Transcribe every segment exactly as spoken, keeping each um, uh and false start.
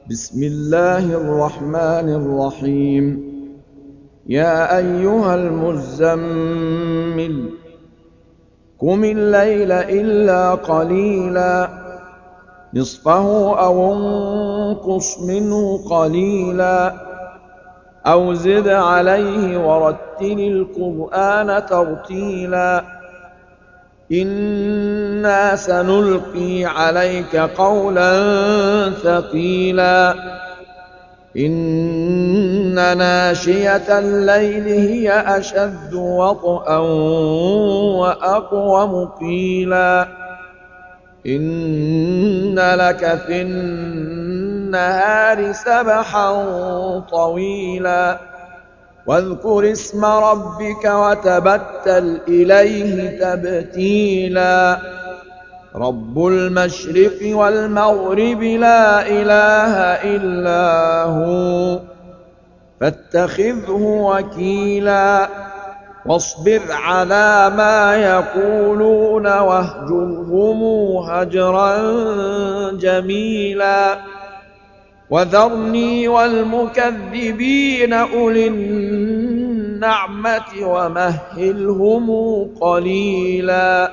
بسم الله الرحمن الرحيم. يا أيها المزمل قم الليل إلا قليلا نصفه أو انقص منه قليلا أو زد عليه ورتل القرآن ترتيلا إنا سنلقي عليك قولا ثقيلا إن ناشئة الليل هي أشد وطئا وأقوم قيلا إن لك في النهار سبحا طويلا واذكر اسم ربك وتبتل إليه تبتيلا رب المشرق والمغرب لا إله إلا هو فاتخذه وكيلا واصبر على ما يقولون واهجرهم هجرا جميلا وذرني والمكذبين أولي النعمة ومهلهم قليلا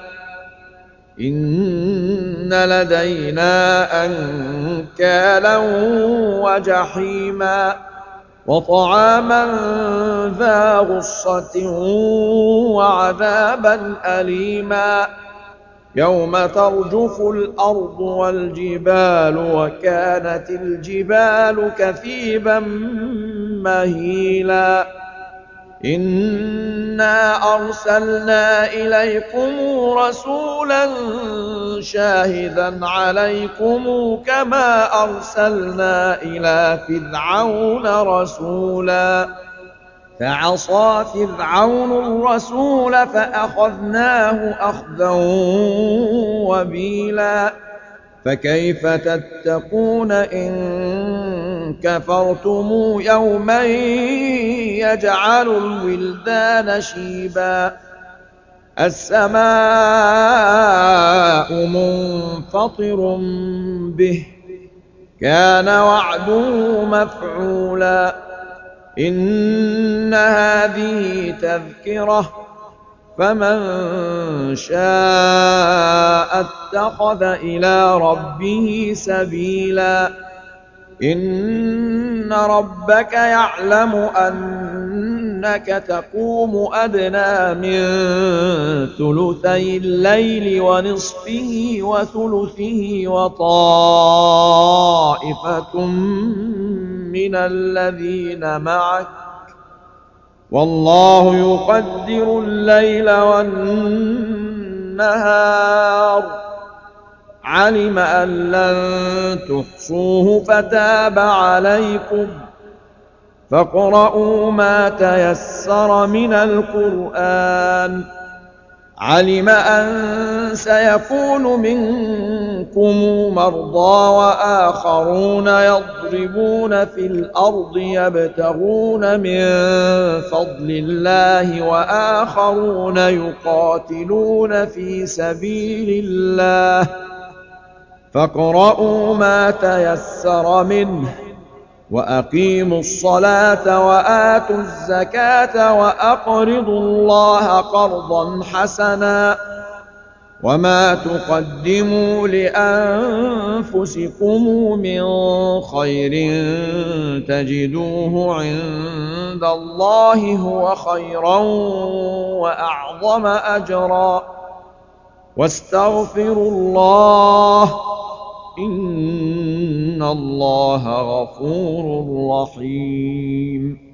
إن لدينا أنكالا وجحيما وطعاما ذا غصة وعذابا أليما يوم ترجف الأرض والجبال وكانت الجبال كثيبا مهيلا إنا أرسلنا إليكم رسولا شاهدا عليكم كما أرسلنا إلى فرعون رسولا فعصى فرعون الرسول فأخذناه أخذا وبيلا فكيف تتقون إن كفرتم يوما يجعل الولدان شيبا السماء منفطر به كان وعده مفعولا إن هذه تذكرة فمن شاء اتخذ إلى ربه سبيلا إن ربك يعلم أنك تقوم أدنى من ثلثي الليل ونصفه وثلثه وطائفة من الذين معك والله يقدر الليل والنهار علم أن لن تحصوه فتاب عليكم فاقرؤوا ما تيسر من القرآن علم أن سيكون منكم مرضى وآخرون يضربون في الأرض يبتغون من فضل الله وآخرون يقاتلون في سبيل الله فاقرؤوا ما تيسر منه وأقيموا الصلاة وآتوا الزكاة وأقرضوا الله قرضا حسنا وما تقدموا لأنفسكم من خير تجدوه عند الله هو خيرا وأعظم أجرا واستغفروا الله إن الله غفور رحيم.